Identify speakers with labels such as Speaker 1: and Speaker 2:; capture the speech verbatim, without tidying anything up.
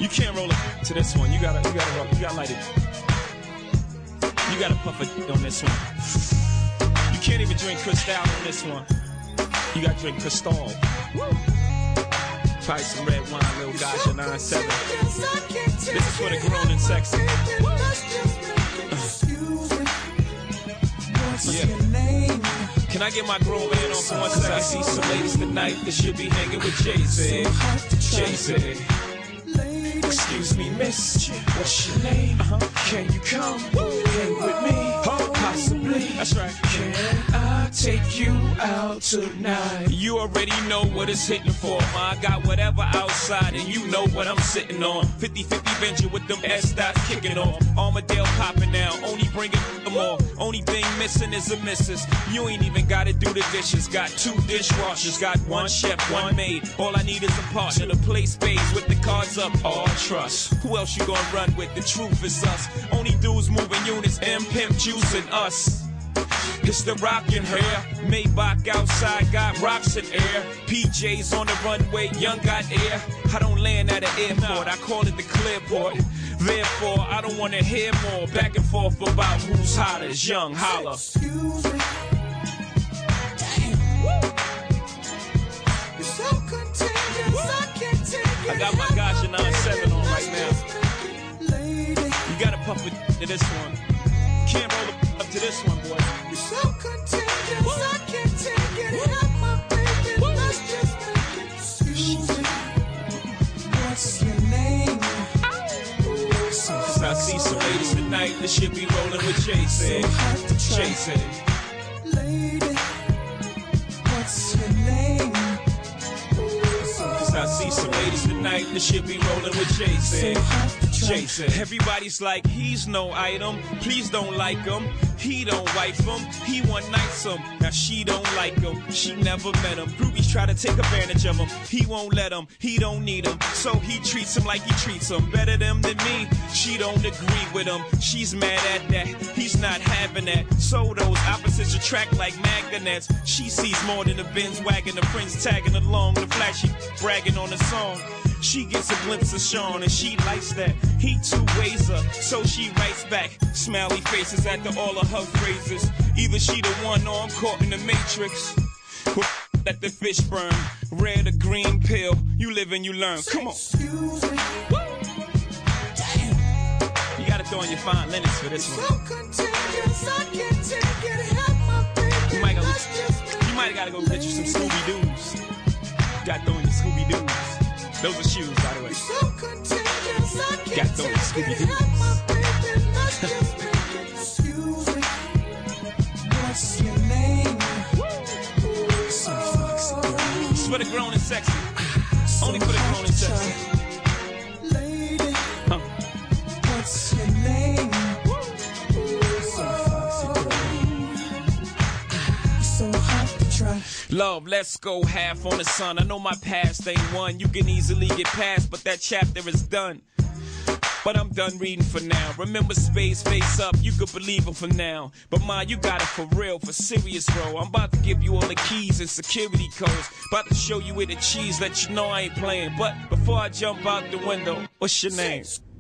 Speaker 1: You can't roll it to this one. You gotta, you gotta roll. You gotta light it. You gotta puff it on this one. You can't even drink Cristal on this one. You gotta drink Cristal. Probably some red wine, little Gotcha nine seven. This is for the grown and sexy. Yeah. Can I get my grown man on for one second? I see some ladies tonight that should be hanging with Jay-Z. Jay-Z. Excuse me, miss, what's your name? Uh-huh. Can you come hang with me? Oh, possibly. That's right. Can I take you out tonight? You already know what it's hitting for. I got whatever outside, and you know what I'm sitting on. fifty fifty venture with them S-dots kicking off. Armadale popping now, only bringing them all. Only thing missing is a missus. You ain't even gotta do the dishes. Got two dishwashers, got one chef, one maid. All I need is a partner to play spades with the cards up. All trust. Who else you gonna run with? The truth is us. Only dudes moving units, M Pimp Juice and us. It's the rockin' hair. Maybach outside got rocks in air. P Js on the runway, young got air. I don't land at an airport, I call it the clearport. Therefore, I don't wanna hear more back and forth about who's hotter. Young holla. Excuse me. I got my Gotcha nine seven on right now. You gotta pump it to this one. Can't roll it up to this one, boy. You're so contagious, I can't take it. Help my baby, let's just make it. Excuse me, what's your name? Cause I see some ladies tonight that should be rolling with Jay-Z. Jay-Z. Lady, what's your name? I see some ladies tonight that should be rolling with Jay-Z. Jay-Z. Everybody's like, he's no item. Please don't like him. He don't wife him. He one nights him. Now she don't like him. She never met him. Groupies try to take advantage of him. He won't let him. He don't need him. So he treats him like he treats him. Better them than me. She don't agree with him. She's mad at that. He's not having that. So those opposites attract like magnets. She sees more than the Benz wagon. The friends tagging along. The flashy bragging on the song. She gets a glimpse of Sean and she likes that. He two-ways her, so she writes back. Smiley faces after all of her phrases. Either she the one or I'm caught in the matrix. Let the fish burn, red or green pill. You live and you learn. Come on. Excuse me. Damn. You gotta throw in your fine linens for this one. So contagious, I can't take it. Help my baby. You might, gotta, you might gotta go get you some Scooby-Doos. You gotta throw in your Scooby-Doos. Those are shoes, by the way. So got those Scooby-Doos. Excuse me, what's your name? So foxy girl. It's for the grown and sexy. So only for the grown and sexy. Lady, huh. What's your name? So foxy girl. So hot to try. Love, let's go half on the sun. I know my past ain't one you can easily get past, but that chapter is done. But I'm done reading for now. Remember Spades face up, you could believe him for now. But ma, you got it for real, for serious, bro. I'm about to give you all the keys and security codes. About to show you where the cheese, let you know I ain't playing. But before I jump out the window, what's your name?